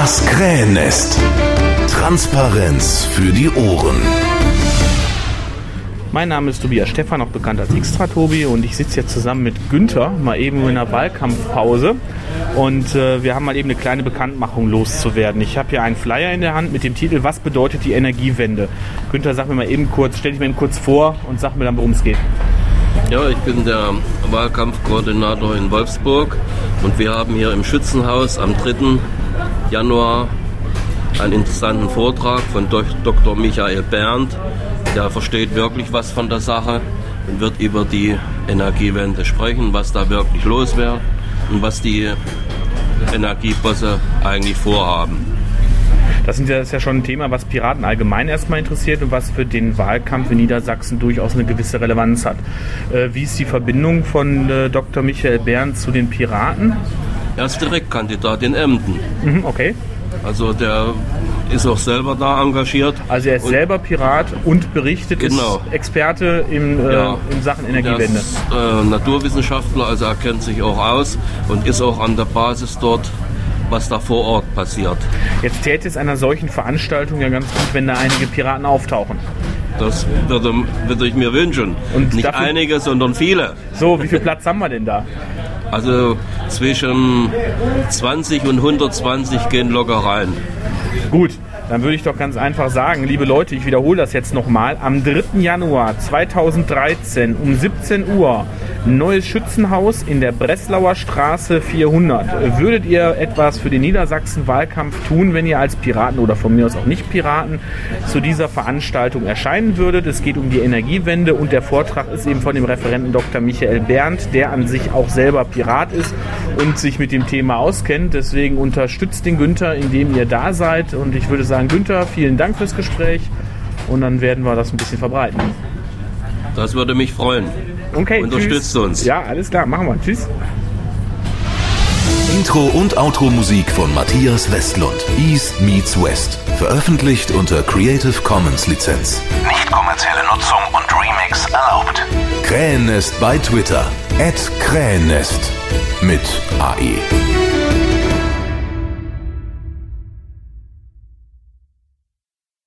Das Krähennest. Transparenz für die Ohren. Mein Name ist Tobias Stephan, auch bekannt als Xtra-Tobi, und ich sitze jetzt zusammen mit Günther, mal eben in einer Wahlkampfpause, und wir haben mal eben eine kleine Bekanntmachung loszuwerden. Ich habe hier einen Flyer in der Hand mit dem Titel "Was bedeutet die Energiewende?" Günther, sag mir mal eben kurz, stell dich mir eben kurz vor und sag mir dann, worum es geht. Ja, ich bin der Wahlkampfkoordinator in Wolfsburg und wir haben hier im Schützenhaus am 3. Januar einen interessanten Vortrag von Dr. Michael Berndt. Der versteht wirklich was von der Sache und wird über die Energiewende sprechen, was da wirklich los wäre und was die Energiebosse eigentlich vorhaben. Das ist ja schon ein Thema, was Piraten allgemein erstmal interessiert und was für den Wahlkampf in Niedersachsen durchaus eine gewisse Relevanz hat. Wie ist die Verbindung von Dr. Michael Berndt zu den Piraten? Er ist Direktkandidat in Emden. Okay. Also der ist auch selber da engagiert. Also er ist selber Pirat und berichtet, genau. Ist Experte in Sachen Energiewende. Er ist Naturwissenschaftler, also er kennt sich auch aus und ist auch an der Basis dort, was da vor Ort passiert. Jetzt täte es einer solchen Veranstaltung ja ganz gut, wenn da einige Piraten auftauchen. Das würde ich mir wünschen. Und nicht einige, sondern viele. So, wie viel Platz haben wir denn da? Also zwischen 20 und 120 gehen locker rein. Gut, dann würde ich doch ganz einfach sagen, liebe Leute, ich wiederhole das jetzt nochmal, am 3. Januar 2013 um 17 Uhr, neues Schützenhaus in der Breslauer Straße 400. Würdet ihr etwas für den Niedersachsen-Wahlkampf tun, wenn ihr als Piraten oder von mir aus auch nicht Piraten zu dieser Veranstaltung erscheinen würdet? Es geht um die Energiewende und der Vortrag ist eben von dem Referenten Dr. Michael Berndt, der an sich auch selber Pirat ist und sich mit dem Thema auskennt. Deswegen unterstützt den Günther, indem ihr da seid, und ich würde sagen, Günther, vielen Dank fürs Gespräch, und dann werden wir das ein bisschen verbreiten. Das würde mich freuen. Okay, unterstützt uns. Ja, alles klar, machen wir. Tschüss. Intro- und Outro-Musik von Matthias Westlund. East meets West. Veröffentlicht unter Creative Commons Lizenz. Nicht kommerzielle Nutzung und Remix erlaubt. Krähennest bei Twitter. @Krähennest mit AE.